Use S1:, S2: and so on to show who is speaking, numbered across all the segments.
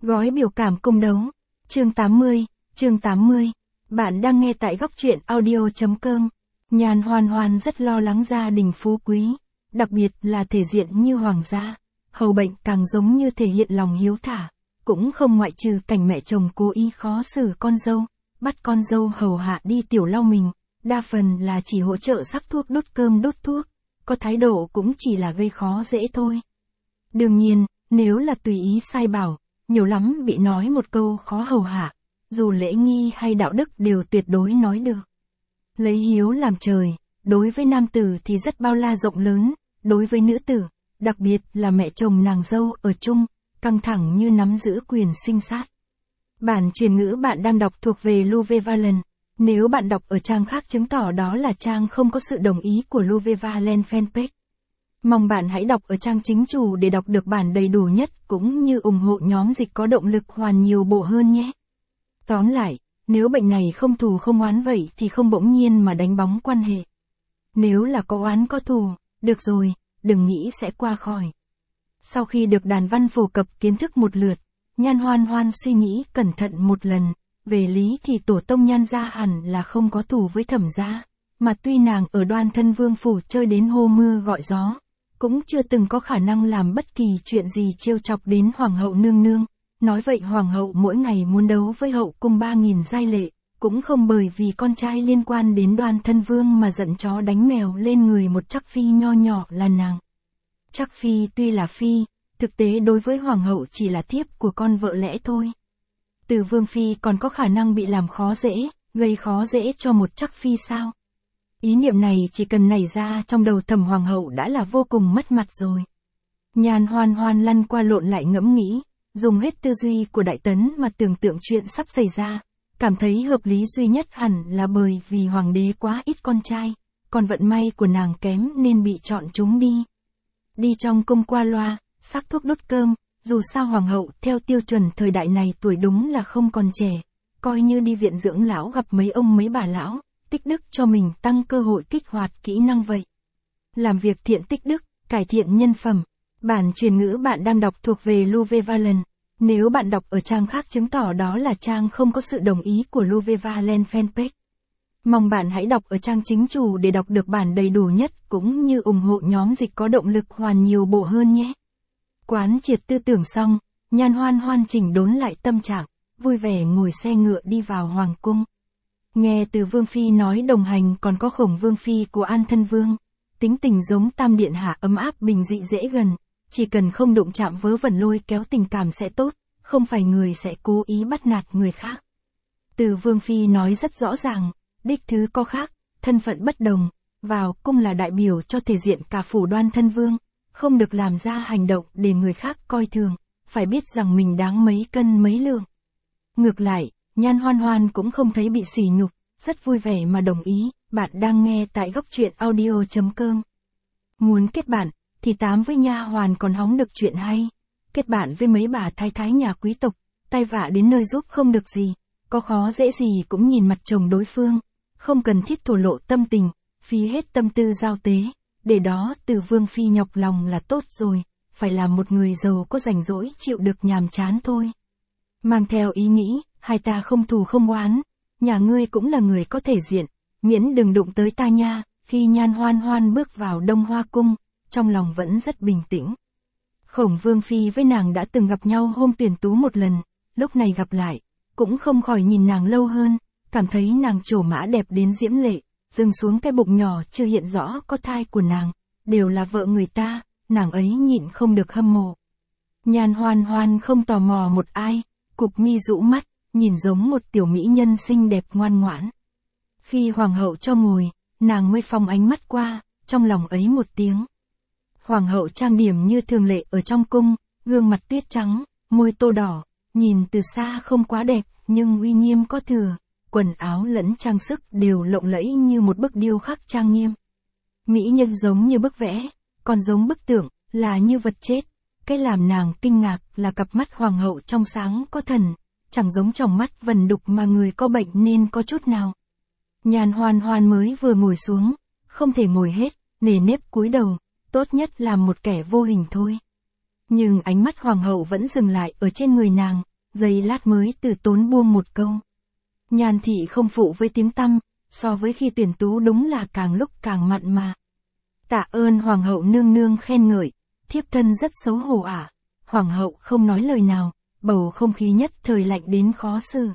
S1: Gói biểu cảm cung đấu. Chương 80. Bạn đang nghe tại góc truyện audio.com. Nhan Hoan Hoan rất lo lắng gia đình phú quý, đặc biệt là thể diện như hoàng gia. Hầu bệnh càng giống như thể hiện lòng hiếu thả, cũng không ngoại trừ cảnh mẹ chồng cố ý khó xử con dâu, bắt con dâu hầu hạ đi tiểu lau mình, đa phần là chỉ hỗ trợ sắc thuốc đốt cơm đốt thuốc, có thái độ cũng chỉ là gây khó dễ thôi. Đương nhiên, nếu là tùy ý sai bảo, nhiều lắm bị nói một câu khó hầu hạ, dù lễ nghi hay đạo đức đều tuyệt đối nói được. Lấy hiếu làm trời, đối với nam tử thì rất bao la rộng lớn, đối với nữ tử, đặc biệt là mẹ chồng nàng dâu ở chung, căng thẳng như nắm giữ quyền sinh sát. Bản truyền ngữ bạn đang đọc thuộc về Louve Valen. Nếu bạn đọc ở trang khác chứng tỏ đó là trang không có sự đồng ý của Louve Valen fanpage. Mong bạn hãy đọc ở trang chính chủ để đọc được bản đầy đủ nhất cũng như ủng hộ nhóm dịch có động lực hoàn nhiều bộ hơn nhé. Tóm lại, nếu bệnh này không thù không oán vậy thì không bỗng nhiên mà đánh bóng quan hệ. Nếu là có oán có thù, được rồi, đừng nghĩ sẽ qua khỏi. Sau khi được đàn văn phổ cập kiến thức một lượt, Nhan Hoan Hoan suy nghĩ cẩn thận một lần, về lý thì tổ tông Nhan gia hẳn là không có thù với Thẩm gia, mà tuy nàng ở Đoan Thân Vương phủ chơi đến hô mưa gọi gió, cũng chưa từng có khả năng làm bất kỳ chuyện gì trêu chọc đến hoàng hậu nương nương. Nói vậy hoàng hậu mỗi ngày muốn đấu với hậu cung 3.000 giai lệ, cũng không bởi vì con trai liên quan đến Đoan Thân Vương mà giận chó đánh mèo lên người một Trắc phi nho nhỏ là nàng. Trắc phi tuy là phi, thực tế đối với hoàng hậu chỉ là thiếp của con vợ lẽ thôi. Từ vương phi còn có khả năng bị làm khó dễ, gây khó dễ cho một Trắc phi sao? Ý niệm này chỉ cần nảy ra trong đầu Thẩm hoàng hậu đã là vô cùng mất mặt rồi. Nhan Hoan Hoan lăn qua lộn lại ngẫm nghĩ, dùng hết tư duy của đại tấn mà tưởng tượng chuyện sắp xảy ra, cảm thấy hợp lý duy nhất hẳn là bởi vì hoàng đế quá ít con trai, còn vận may của nàng kém nên bị chọn chúng đi. Đi trong cung qua loa, sắc thuốc đốt cơm, dù sao hoàng hậu theo tiêu chuẩn thời đại này tuổi đúng là không còn trẻ, coi như đi viện dưỡng lão gặp mấy ông mấy bà lão, tích đức cho mình tăng cơ hội kích hoạt kỹ năng vậy. Làm việc thiện tích đức, cải thiện nhân phẩm. Bản truyền ngữ bạn đang đọc thuộc về Louve Valen. Nếu bạn đọc ở trang khác chứng tỏ đó là trang không có sự đồng ý của Louve Valen fanpage. Mong bạn hãy đọc ở trang chính chủ để đọc được bản đầy đủ nhất cũng như ủng hộ nhóm dịch có động lực hoàn nhiều bộ hơn nhé. Quán triệt tư tưởng xong, Nhan Hoan Hoan chỉnh đốn lại tâm trạng, vui vẻ ngồi xe ngựa đi vào hoàng cung. Nghe từ Vương Phi nói đồng hành còn có Khổng Vương Phi của An Thân Vương, tính tình giống Tam Điện Hạ ấm áp bình dị dễ gần, chỉ cần không đụng chạm vớ vẩn lôi kéo tình cảm sẽ tốt, không phải người sẽ cố ý bắt nạt người khác. Từ Vương Phi nói rất rõ ràng, đích thứ có khác, thân phận bất đồng, vào cung là đại biểu cho thể diện cả phủ Đoan Thân Vương, không được làm ra hành động để người khác coi thường, phải biết rằng mình đáng mấy cân mấy lượng. Ngược lại, Nhan Hoan Hoan cũng không thấy bị sỉ nhục, rất vui vẻ mà đồng ý. Bạn đang nghe tại góc truyện audio.com. Muốn kết bạn thì tám với nha hoàn còn hóng được chuyện hay. Kết bạn với mấy bà thái thái nhà quý tộc, tay vạ đến nơi giúp không được gì, có khó dễ gì cũng nhìn mặt chồng đối phương, không cần thiết thổ lộ tâm tình, phí hết tâm tư giao tế, để đó từ Vương Phi nhọc lòng là tốt rồi, phải là một người giàu có rảnh rỗi chịu được nhàm chán thôi. Mang theo ý nghĩ, hai ta không thù không oán, nhà ngươi cũng là người có thể diện, miễn đừng đụng tới ta nha. Khi Nhan Hoan Hoan bước vào Đông Hoa Cung, trong lòng vẫn rất bình tĩnh. Khổng Vương Phi với nàng đã từng gặp nhau hôm tuyển tú một lần, lúc này gặp lại, cũng không khỏi nhìn nàng lâu hơn, cảm thấy nàng trổ mã đẹp đến diễm lệ, dừng xuống cái bụng nhỏ chưa hiện rõ có thai của nàng, đều là vợ người ta, nàng ấy nhịn không được hâm mộ. Nhan Hoan Hoan không tò mò một ai, cụp mi rũ mắt, nhìn giống một tiểu mỹ nhân xinh đẹp ngoan ngoãn. Khi hoàng hậu cho ngồi, nàng mới phóng ánh mắt qua, trong lòng ấy một tiếng. Hoàng hậu trang điểm như thường lệ ở trong cung, gương mặt tuyết trắng, môi tô đỏ, nhìn từ xa không quá đẹp, nhưng uy nghiêm có thừa, quần áo lẫn trang sức đều lộng lẫy như một bức điêu khắc trang nghiêm. Mỹ nhân giống như bức vẽ, còn giống bức tượng, là như vật chết. Cái làm nàng kinh ngạc là cặp mắt hoàng hậu trong sáng có thần, chẳng giống tròng mắt vần đục mà người có bệnh nên có chút nào. Nhan Hoan Hoan mới vừa ngồi xuống, không thể ngồi hết, nề nếp cúi đầu, tốt nhất làm một kẻ vô hình thôi. Nhưng ánh mắt hoàng hậu vẫn dừng lại ở trên người nàng, giây lát mới từ tốn buông một câu. Nhan thị không phụ với tiếng tăm, so với khi tuyển tú đúng là càng lúc càng mặn mà. Tạ ơn hoàng hậu nương nương khen ngợi, thiếp thân rất xấu hổ ạ. Hoàng hậu không nói lời nào, bầu không khí nhất thời lạnh đến khó xử.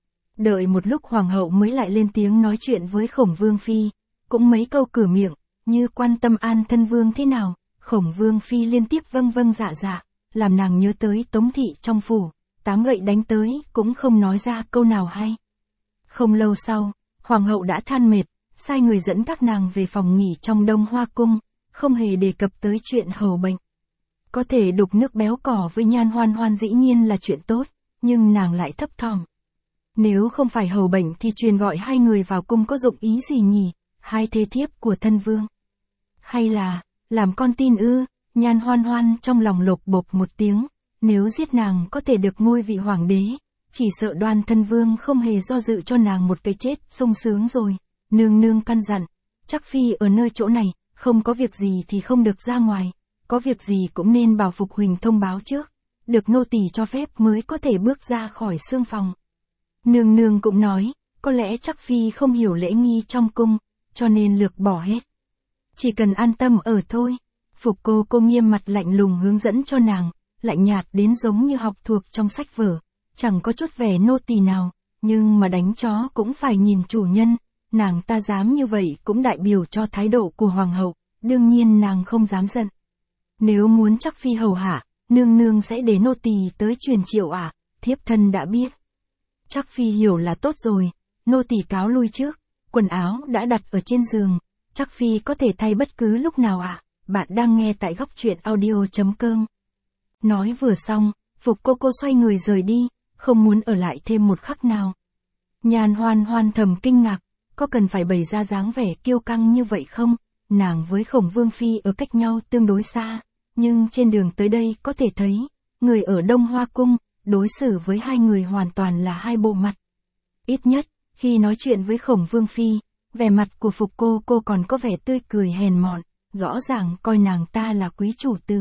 S1: Đợi một lúc hoàng hậu mới lại lên tiếng nói chuyện với Khổng Vương Phi, cũng mấy câu cửa miệng, như quan tâm an thân vương thế nào. Khổng Vương Phi liên tiếp vâng vâng dạ dạ, làm nàng nhớ tới Tống thị trong phủ, 8 gậy đánh tới, cũng không nói ra câu nào hay. Không lâu sau, hoàng hậu đã than mệt, sai người dẫn các nàng về phòng nghỉ trong Đông Hoa cung, không hề đề cập tới chuyện hầu bệnh. Có thể đục nước béo cỏ với Nhan Hoan Hoan dĩ nhiên là chuyện tốt, nhưng nàng lại thấp thỏm. Nếu không phải hầu bệnh thì truyền gọi hai người vào cung có dụng ý gì nhỉ, hai thê thiếp của thân vương. Hay là, làm con tin ư? Nhan Hoan Hoan trong lòng lột bột một tiếng, nếu giết nàng có thể được ngôi vị hoàng đế, chỉ sợ Đoan thân vương không hề do dự cho nàng một cái chết sung sướng rồi. Nương nương căn dặn, chắc phi ở nơi chỗ này, không có việc gì thì không được ra ngoài, có việc gì cũng nên bảo Phục Huỳnh thông báo trước, được nô tỳ cho phép mới có thể bước ra khỏi xương phòng. Nương nương cũng nói, có lẽ chắc phi không hiểu lễ nghi trong cung, cho nên lược bỏ hết. Chỉ cần an tâm ở thôi. Phục cô nghiêm mặt lạnh lùng hướng dẫn cho nàng, lạnh nhạt đến giống như học thuộc trong sách vở, chẳng có chút vẻ nô tỳ nào, nhưng mà đánh chó cũng phải nhìn chủ nhân, nàng ta dám như vậy cũng đại biểu cho thái độ của hoàng hậu, đương nhiên nàng không dám giận. Nếu muốn chắc phi hầu hạ, nương nương sẽ để nô tỳ tới truyền triệu ạ, thiếp thân đã biết. Chắc phi hiểu là tốt rồi, nô tỳ cáo lui trước, quần áo đã đặt ở trên giường, chắc phi có thể thay bất cứ lúc nào ạ. Bạn đang nghe tại góc truyện audio.com. Nói vừa xong, Phục cô xoay người rời đi, không muốn ở lại thêm một khắc nào. Nhan Hoan Hoan thầm kinh ngạc, có cần phải bày ra dáng vẻ kiêu căng như vậy không? Nàng với Khổng Vương Phi ở cách nhau tương đối xa, nhưng trên đường tới đây có thể thấy, người ở Đông Hoa Cung, đối xử với hai người hoàn toàn là hai bộ mặt. Ít nhất, khi nói chuyện với Khổng Vương Phi, vẻ mặt của Phục cô còn có vẻ tươi cười hèn mọn, rõ ràng coi nàng ta là quý chủ tử.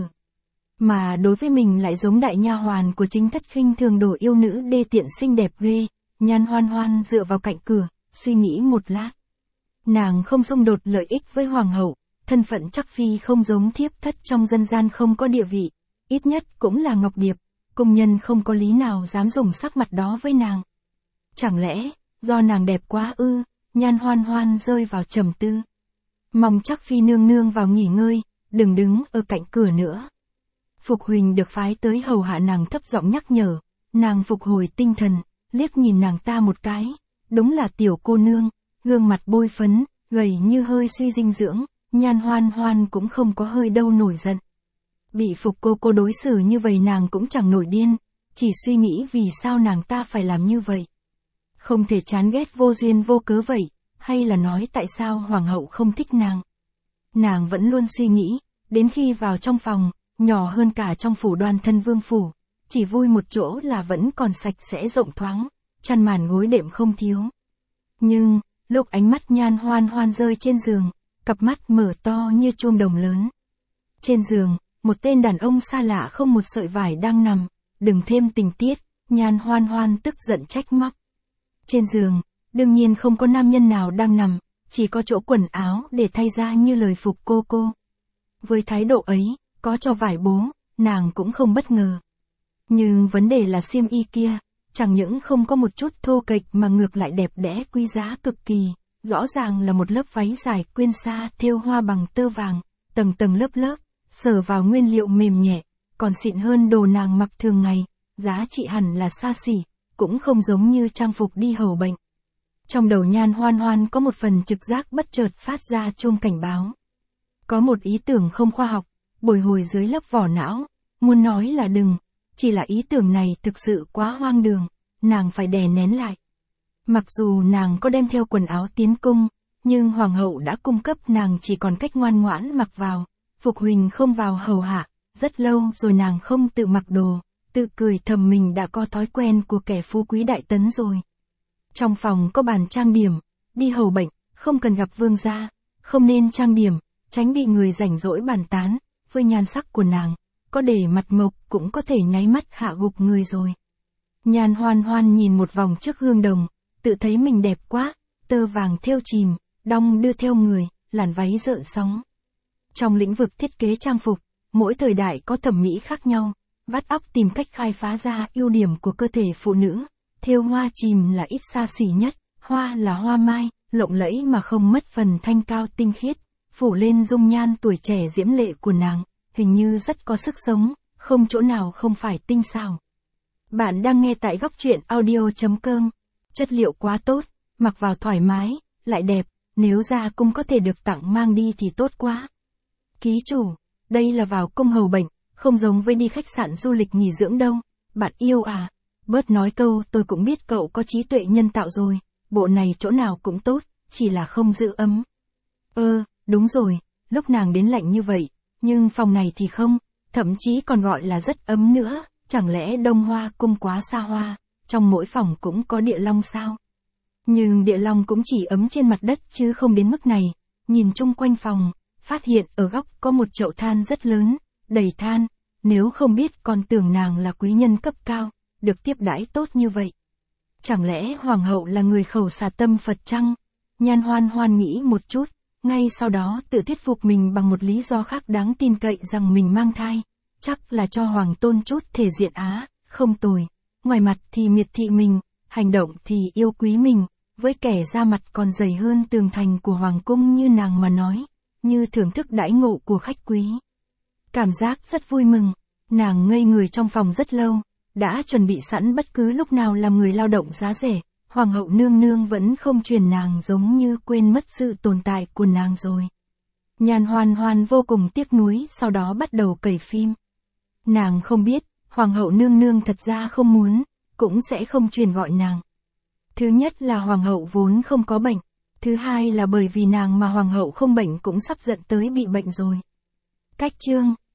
S1: Mà đối với mình lại giống đại nha hoàn của chính thất khinh thường đồ yêu nữ đê tiện xinh đẹp ghê. Nhan Hoan Hoan dựa vào cạnh cửa, suy nghĩ một lát. Nàng không xung đột lợi ích với hoàng hậu, thân phận chắc phi không giống thiếp thất trong dân gian không có địa vị, ít nhất cũng là ngọc điệp, cung nhân không có lý nào dám dùng sắc mặt đó với nàng. Chẳng lẽ, do nàng đẹp quá ư? Nhan Hoan Hoan rơi vào trầm tư. Mong chắc phi nương nương vào nghỉ ngơi, đừng đứng ở cạnh cửa nữa. Phục Huỳnh được phái tới hầu hạ nàng thấp giọng nhắc nhở, nàng phục hồi tinh thần, liếc nhìn nàng ta một cái, đúng là tiểu cô nương, gương mặt bôi phấn, gầy như hơi suy dinh dưỡng, Nhan Hoan Hoan cũng không có hơi đâu nổi giận. Bị Phục cô đối xử như vậy nàng cũng chẳng nổi điên, chỉ suy nghĩ vì sao nàng ta phải làm như vậy. Không thể chán ghét vô duyên vô cớ vậy, hay là nói tại sao hoàng hậu không thích nàng. Nàng vẫn luôn suy nghĩ, đến khi vào trong phòng, nhỏ hơn cả trong phủ Đoan thân vương phủ, chỉ vui một chỗ là vẫn còn sạch sẽ rộng thoáng, chăn màn gối đệm không thiếu. Nhưng, lúc ánh mắt Nhan Hoan Hoan rơi trên giường, cặp mắt mở to như chuông đồng lớn. Trên giường, một tên đàn ông xa lạ không một sợi vải đang nằm, đừng thêm tình tiết, Nhan Hoan Hoan tức giận trách móc. Trên giường, đương nhiên không có nam nhân nào đang nằm, chỉ có chỗ quần áo để thay ra như lời Phục cô. Với thái độ ấy, có cho vải bố, nàng cũng không bất ngờ. Nhưng vấn đề là xiêm y kia, chẳng những không có một chút thô kệch mà ngược lại đẹp đẽ quý giá cực kỳ, rõ ràng là một lớp váy dài quyên sa thêu hoa bằng tơ vàng, tầng tầng lớp, sờ vào nguyên liệu mềm nhẹ, còn xịn hơn đồ nàng mặc thường ngày, giá trị hẳn là xa xỉ, cũng không giống như trang phục đi hầu bệnh. Trong đầu Nhan Hoan Hoan có một phần trực giác bất chợt phát ra chuông cảnh báo. Có một ý tưởng không khoa học, bồi hồi dưới lớp vỏ não, muốn nói là đừng, chỉ là ý tưởng này thực sự quá hoang đường, nàng phải đè nén lại. Mặc dù nàng có đem theo quần áo tiến cung, nhưng hoàng hậu đã cung cấp nàng chỉ còn cách ngoan ngoãn mặc vào, Phục Huỳnh không vào hầu hạ, rất lâu rồi nàng không tự mặc đồ, tự cười thầm mình đã có thói quen của kẻ phú quý đại tấn rồi. Trong phòng có bàn trang điểm, đi hầu bệnh, không cần gặp vương gia, không nên trang điểm, tránh bị người rảnh rỗi bàn tán, với nhan sắc của nàng, có để mặt mộc cũng có thể nháy mắt hạ gục người rồi. Nhan Hoan Hoan nhìn một vòng trước gương đồng, tự thấy mình đẹp quá, tơ vàng thêu chìm, đong đưa theo người, làn váy rợn sóng. Trong lĩnh vực thiết kế trang phục, mỗi thời đại có thẩm mỹ khác nhau, vắt óc tìm cách khai phá ra ưu điểm của cơ thể phụ nữ. Thêu hoa chìm là ít xa xỉ nhất, hoa là hoa mai, lộng lẫy mà không mất phần thanh cao tinh khiết, phủ lên dung nhan tuổi trẻ diễm lệ của nàng, hình như rất có sức sống, không chỗ nào không phải tinh xảo. Bạn đang nghe tại góc truyện audio.com. Chất liệu quá tốt, mặc vào thoải mái, lại đẹp, nếu ra cung có thể được tặng mang đi thì tốt quá. Ký chủ, đây là vào cung hầu bệnh, không giống với đi khách sạn du lịch nghỉ dưỡng đâu. Bạn yêu à? Bớt nói câu tôi cũng biết cậu có trí tuệ nhân tạo rồi, bộ này chỗ nào cũng tốt, chỉ là không giữ ấm. Đúng rồi, lúc nàng đến lạnh như vậy, nhưng phòng này thì không, thậm chí còn gọi là rất ấm nữa, chẳng lẽ Đông Hoa cung quá xa hoa, trong mỗi phòng cũng có địa long sao? Nhưng địa long cũng chỉ ấm trên mặt đất chứ không đến mức này, nhìn chung quanh phòng, phát hiện ở góc có một chậu than rất lớn, đầy than, nếu không biết còn tưởng nàng là quý nhân cấp cao, được tiếp đãi tốt như vậy. Chẳng lẽ hoàng hậu là người khẩu xà tâm Phật chăng? Nhan Hoan Hoan nghĩ một chút, ngay sau đó tự thuyết phục mình bằng một lý do khác đáng tin cậy rằng mình mang thai, chắc là cho hoàng tôn chút thể diện á, không tồi, ngoài mặt thì miệt thị mình, hành động thì yêu quý mình, với kẻ da mặt còn dày hơn tường thành của hoàng cung như nàng mà nói, như thưởng thức đãi ngộ của khách quý. Cảm giác rất vui mừng, nàng ngây người trong phòng rất lâu, đã chuẩn bị sẵn bất cứ lúc nào làm người lao động giá rẻ, hoàng hậu nương nương vẫn không truyền nàng giống như quên mất sự tồn tại của nàng rồi. Nhan Hoan Hoan vô cùng tiếc nuối sau đó bắt đầu cày phim. Nàng không biết, hoàng hậu nương nương thật ra không muốn, cũng sẽ không truyền gọi nàng. Thứ nhất là hoàng hậu vốn không có bệnh, thứ hai là bởi vì nàng mà hoàng hậu không bệnh cũng sắp dẫn tới bị bệnh rồi. Cách chương